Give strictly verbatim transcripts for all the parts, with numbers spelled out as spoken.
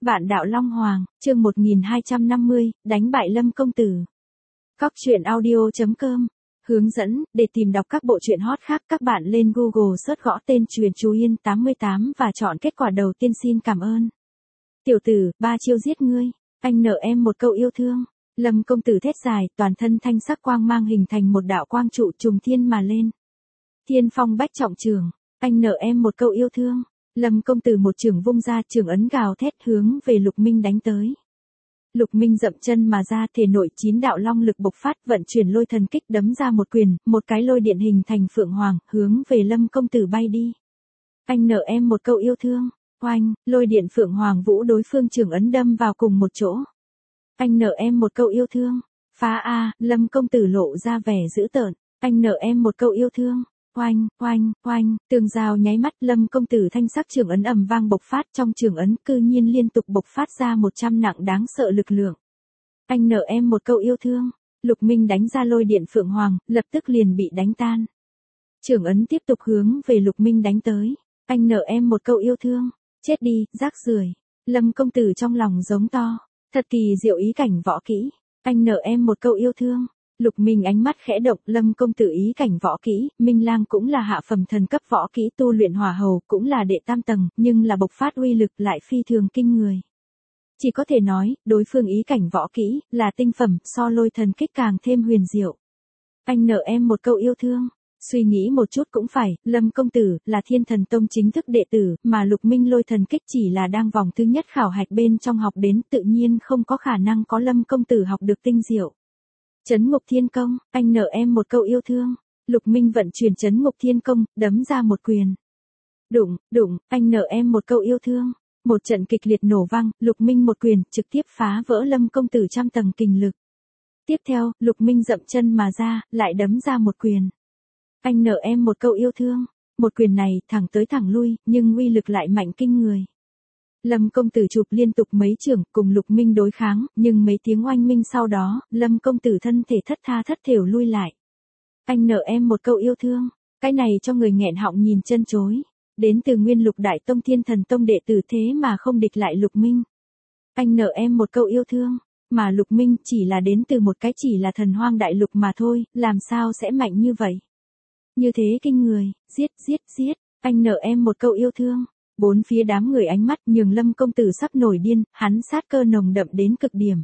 Vạn đạo Long Hoàng, chương một nghìn hai trăm năm mươi, đánh bại Lâm công tử. Cóc truyện audio chấm com. Hướng dẫn, để tìm đọc các bộ truyện hot khác các bạn lên Google search gõ tên Truyện Chú Yên tám mươi tám và chọn kết quả đầu tiên. Xin cảm ơn. Tiểu tử, ba chiêu giết ngươi, anh nợ em một câu yêu thương. Lâm công tử thét dài, toàn thân thanh sắc quang mang hình thành một đạo quang trụ trùng thiên mà lên. Thiên phong bách trọng trường, anh nợ em một câu yêu thương. Lâm công tử một chưởng vung ra, chưởng ấn gào thét hướng về Lục Minh đánh tới. Lục Minh dậm chân mà ra, thể nội chín đạo long lực bộc phát, vận chuyển lôi thần kích đấm ra một quyền, một cái lôi điện hình thành phượng hoàng, hướng về Lâm công tử bay đi. Anh nợ em một câu yêu thương. Oanh, lôi điện phượng hoàng vũ đối phương chưởng ấn đâm vào cùng một chỗ. Anh nợ em một câu yêu thương. Phá a, Lâm công tử lộ ra vẻ dữ tợn. Anh nợ em một câu yêu thương. Oanh, oanh, oanh, tường rào nháy mắt, Lâm công tử thanh sắc chưởng ấn ầm vang bộc phát, trong chưởng ấn cư nhiên liên tục bộc phát ra một trăm nặng đáng sợ lực lượng. Anh nợ em một câu yêu thương. Lục Minh đánh ra lôi điện phượng hoàng, lập tức liền bị đánh tan. Chưởng ấn tiếp tục hướng về Lục Minh đánh tới. Anh nợ em một câu yêu thương. Chết đi, rác rưởi. Lâm công tử trong lòng giống to. Thật kỳ diệu ý cảnh võ kỹ. Anh nợ em một câu yêu thương. Lục Minh ánh mắt khẽ động, Lâm công tử ý cảnh võ kỹ, Minh Lang cũng là hạ phẩm thần cấp võ kỹ, tu luyện hỏa hầu cũng là đệ tam tầng, nhưng là bộc phát uy lực lại phi thường kinh người. Chỉ có thể nói, đối phương ý cảnh võ kỹ là tinh phẩm, so lôi thần kích càng thêm huyền diệu. Anh nợ em một câu yêu thương. Suy nghĩ một chút cũng phải, Lâm công tử là Thiên Thần Tông chính thức đệ tử, mà Lục Minh lôi thần kích chỉ là đang vòng thứ nhất khảo hạch bên trong học đến, tự nhiên không có khả năng có Lâm công tử học được tinh diệu. Chấn ngục thiên công, anh nợ em một câu yêu thương. Lục Minh vận chuyển chấn ngục thiên công, đấm ra một quyền. Đụng, đụng, anh nợ em một câu yêu thương. Một trận kịch liệt nổ vang, Lục Minh một quyền, trực tiếp phá vỡ Lâm công tử trăm tầng kình lực. Tiếp theo, Lục Minh dậm chân mà ra, lại đấm ra một quyền. Anh nợ em một câu yêu thương. Một quyền này, thẳng tới thẳng lui, nhưng uy lực lại mạnh kinh người. Lâm công tử chụp liên tục mấy chưởng, cùng Lục Minh đối kháng, nhưng mấy tiếng oanh minh sau đó, Lâm công tử thân thể thất tha thất thểu lui lại. Anh nợ em một câu yêu thương. Cái này cho người nghẹn họng nhìn chân chối. Đến từ Nguyên Lục Đại Tông Thiên Thần Tông đệ tử thế mà không địch lại Lục Minh. Anh nợ em một câu yêu thương. Mà Lục Minh chỉ là đến từ một cái chỉ là thần hoang đại lục mà thôi, làm sao sẽ mạnh như vậy? Như thế kinh người, giết, giết, giết, anh nợ em một câu yêu thương. Bốn phía đám người ánh mắt nhường Lâm công tử sắp nổi điên, hắn sát cơ nồng đậm đến cực điểm.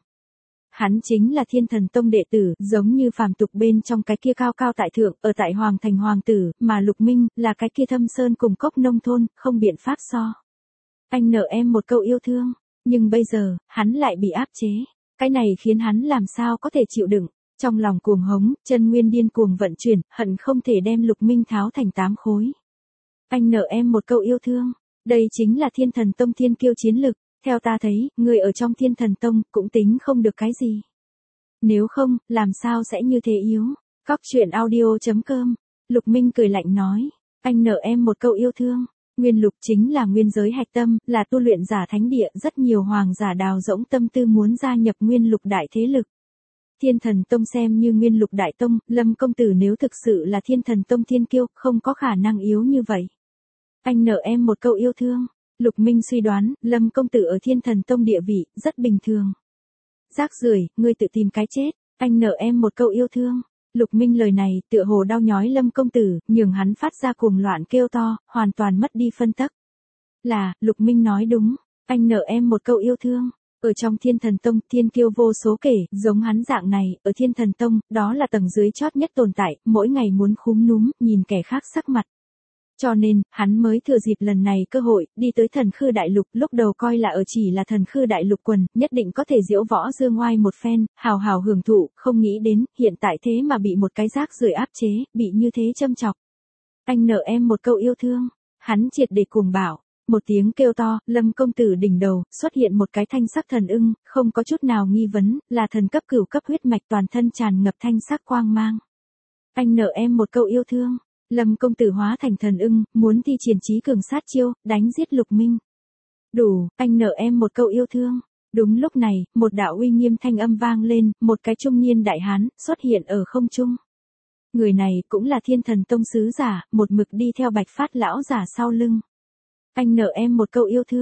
Hắn chính là Thiên Thần Tông đệ tử, giống như phàm tục bên trong cái kia cao cao tại thượng, ở tại Hoàng Thành Hoàng tử, mà Lục Minh là cái kia thâm sơn cùng cốc nông thôn, không biện pháp so. Anh nợ em một câu yêu thương, nhưng bây giờ, hắn lại bị áp chế. Cái này khiến hắn làm sao có thể chịu đựng. Trong lòng cuồng hống, chân nguyên điên cuồng vận chuyển, hận không thể đem Lục Minh tháo thành tám khối. Anh nợ em một câu yêu thương. Đây chính là Thiên Thần Tông thiên kiêu chiến lực, theo ta thấy, người ở trong Thiên Thần Tông cũng tính không được cái gì. Nếu không, làm sao sẽ như thế yếu? Cóc truyện audio chấm com. Lục Minh cười lạnh nói, anh nợ em một câu yêu thương. Nguyên Lục chính là nguyên giới hạch tâm, là tu luyện giả thánh địa, rất nhiều hoàng giả đào rỗng tâm tư muốn gia nhập Nguyên Lục đại thế lực. Thiên Thần Tông xem như Nguyên Lục đại tông, Lâm công tử nếu thực sự là Thiên Thần Tông thiên kiêu, không có khả năng yếu như vậy. Anh nợ em một câu yêu thương. Lục Minh suy đoán, Lâm công tử ở Thiên Thần Tông địa vị, rất bình thường. Rác rưởi, ngươi tự tìm cái chết, anh nợ em một câu yêu thương. Lục Minh lời này, tựa hồ đau nhói Lâm công tử, nhường hắn phát ra cuồng loạn kêu to, hoàn toàn mất đi phân tắc. Là, Lục Minh nói đúng, anh nợ em một câu yêu thương. Ở trong Thiên Thần Tông, thiên kiêu vô số kể, giống hắn dạng này, ở Thiên Thần Tông, đó là tầng dưới chót nhất tồn tại, mỗi ngày muốn khúm núm, nhìn kẻ khác sắc mặt. Cho nên, hắn mới thừa dịp lần này cơ hội, đi tới Thần Khư Đại Lục, lúc đầu coi là ở chỉ là Thần Khư Đại Lục quần, nhất định có thể diễu võ dương oai một phen, hào hào hưởng thụ, không nghĩ đến, hiện tại thế mà bị một cái rác rưởi áp chế, bị như thế châm chọc. Anh nợ em một câu yêu thương, hắn triệt để cuồng bạo. Một tiếng kêu to, Lâm công tử đỉnh đầu, xuất hiện một cái thanh sắc thần ưng, không có chút nào nghi vấn, là thần cấp cửu cấp huyết mạch toàn thân tràn ngập thanh sắc quang mang. Anh nợ em một câu yêu thương. Lâm công tử hóa thành thần ưng, muốn thi triển trí cường sát chiêu, đánh giết Lục Minh. Đủ, anh nợ em một câu yêu thương. Đúng lúc này, một đạo uy nghiêm thanh âm vang lên, một cái trung niên đại hán, xuất hiện ở không trung. Người này cũng là Thiên Thần Tông sứ giả, một mực đi theo Bạch Phát lão giả sau lưng. Anh nợ em một câu yêu thương.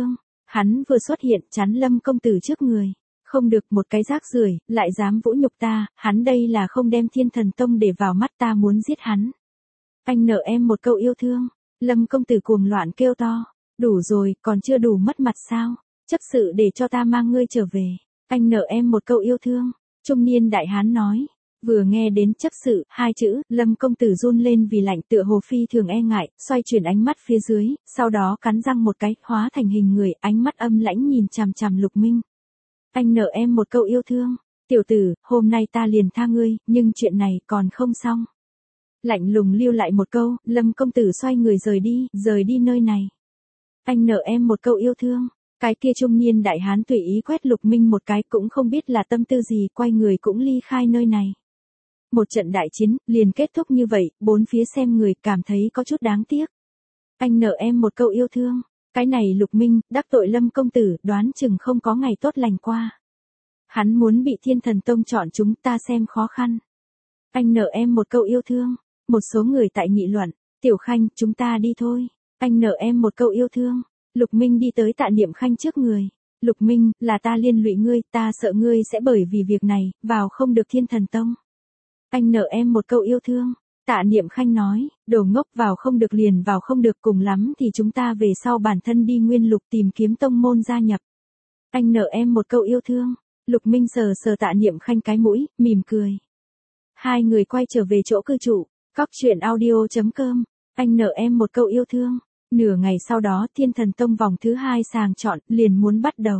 Hắn vừa xuất hiện chắn Lâm công tử trước người. Không được, một cái rác rưởi, lại dám vũ nhục ta, hắn đây là không đem Thiên Thần Tông để vào mắt, ta muốn giết hắn. Anh nợ em một câu yêu thương. Lâm công tử cuồng loạn kêu to. Đủ rồi, còn chưa đủ mất mặt sao? Chấp sự để cho ta mang ngươi trở về. Anh nợ em một câu yêu thương. Trung niên đại hán nói. Vừa nghe đến chấp sự, hai chữ, Lâm công tử run lên vì lạnh, tựa hồ phi thường e ngại, xoay chuyển ánh mắt phía dưới, sau đó cắn răng một cái, hóa thành hình người, ánh mắt âm lãnh nhìn chằm chằm Lục Minh. Anh nợ em một câu yêu thương. Tiểu tử, hôm nay ta liền tha ngươi, nhưng chuyện này còn không xong. Lạnh lùng lưu lại một câu, Lâm công tử xoay người rời đi, rời đi nơi này. Anh nợ em một câu yêu thương. Cái kia trung niên đại hán tùy ý quét Lục Minh một cái, cũng không biết là tâm tư gì, quay người cũng ly khai nơi này. Một trận đại chiến, liền kết thúc như vậy, bốn phía xem người cảm thấy có chút đáng tiếc. Anh nợ em một câu yêu thương. Cái này Lục Minh, đắc tội Lâm công tử, đoán chừng không có ngày tốt lành qua. Hắn muốn bị Thiên Thần Tông chọn chúng ta xem khó khăn. Anh nợ em một câu yêu thương. Một số người tại nghị luận. Tiểu Khanh, chúng ta đi thôi. Anh nợ em một câu yêu thương. Lục Minh đi tới Tạ Niệm Khanh trước người. Lục Minh, là ta liên lụy ngươi, ta sợ ngươi sẽ bởi vì việc này, vào không được Thiên Thần Tông. Anh nợ em một câu yêu thương. Tạ Niệm Khanh nói, đồ ngốc, vào không được liền vào không được, cùng lắm thì chúng ta về sau bản thân đi Nguyên Lục tìm kiếm tông môn gia nhập. Anh nợ em một câu yêu thương. Lục Minh sờ sờ Tạ Niệm Khanh cái mũi, mỉm cười. Hai người quay trở về chỗ cư trụ. Cóc truyện audio chấm com. Anh nợ em một câu yêu thương. Nửa ngày sau đó Thiên Thần Tông vòng thứ hai sàng chọn, liền muốn bắt đầu.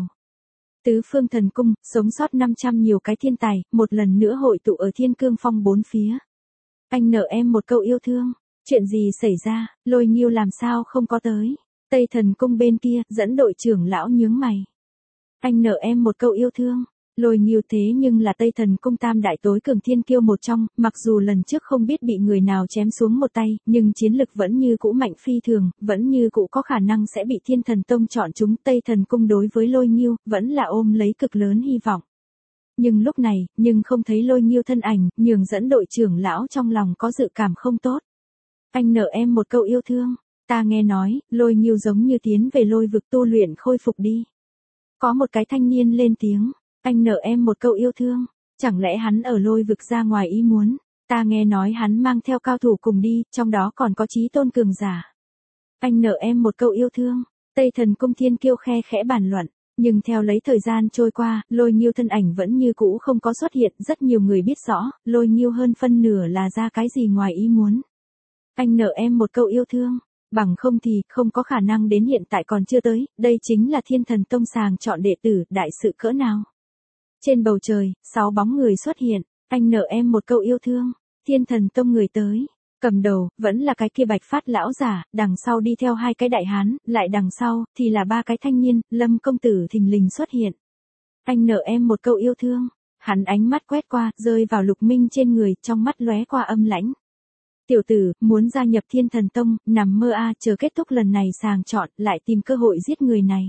Tứ phương thần cung, sống sót năm trăm nhiều cái thiên tài, một lần nữa hội tụ ở Thiên Cương Phong bốn phía. Anh nợ em một câu yêu thương. Chuyện gì xảy ra, Lôi Nghiêu làm sao không có tới. Tây Thần Cung bên kia, dẫn đội trưởng lão nhướng mày. Anh nợ em một câu yêu thương. Lôi Nghiêu thế nhưng là Tây Thần Cung tam đại tối cường thiên kiêu một trong, mặc dù lần trước không biết bị người nào chém xuống một tay, nhưng chiến lực vẫn như cũ mạnh phi thường, vẫn như cũ có khả năng sẽ bị Thiên Thần Tông chọn chúng. Tây Thần Cung đối với Lôi Nghiêu, vẫn là ôm lấy cực lớn hy vọng. Nhưng lúc này, nhưng không thấy Lôi Nghiêu thân ảnh, nhường dẫn đội trưởng lão trong lòng có dự cảm không tốt. Anh nợ em một câu yêu thương. Ta nghe nói, Lôi Nghiêu giống như tiến về lôi vực tu luyện khôi phục đi. Có một cái thanh niên lên tiếng. Anh nợ em một câu yêu thương. Chẳng lẽ hắn ở lôi vực ra ngoài ý muốn. Ta nghe nói hắn mang theo cao thủ cùng đi, trong đó còn có chí tôn cường giả. Anh nợ em một câu yêu thương. Tây Thần Cung thiên kiêu khe khẽ bàn luận. Nhưng theo lấy thời gian trôi qua, Lôi Nghiêu thân ảnh vẫn như cũ không có xuất hiện. Rất nhiều người biết rõ, Lôi Nghiêu hơn phân nửa là ra cái gì ngoài ý muốn. Anh nợ em một câu yêu thương. Bằng không thì, không có khả năng đến hiện tại còn chưa tới. Đây chính là Thiên Thần Tông sàng chọn đệ tử, đại sự cỡ nào. Trên bầu trời, sáu bóng người xuất hiện. Anh nợ em một câu yêu thương. Thiên Thần Tông người tới. Cầm đầu, vẫn là cái kia bạch phát lão giả, đằng sau đi theo hai cái đại hán, lại đằng sau, thì là ba cái thanh niên. Lâm công tử thình lình xuất hiện. Anh nợ em một câu yêu thương. Hắn ánh mắt quét qua, rơi vào Lục Minh trên người, trong mắt lóe qua âm lãnh. Tiểu tử, muốn gia nhập Thiên Thần Tông, nằm mơ a, chờ kết thúc lần này sàng chọn, lại tìm cơ hội giết người này.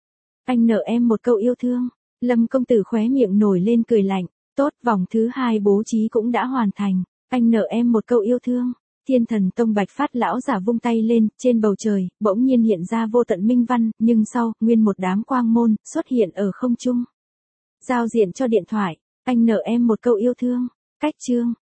Anh nợ em một câu yêu thương. Lâm công tử khóe miệng nổi lên cười lạnh. Tốt, vòng thứ hai bố trí cũng đã hoàn thành. Anh nợ em một câu yêu thương. Thiên Thần Tông bạch phát lão giả vung tay lên, trên bầu trời, bỗng nhiên hiện ra vô tận minh văn, nhưng sau, nguyên một đám quang môn, xuất hiện ở không trung. Giao diện cho điện thoại. Anh nợ em một câu yêu thương. Cách chương.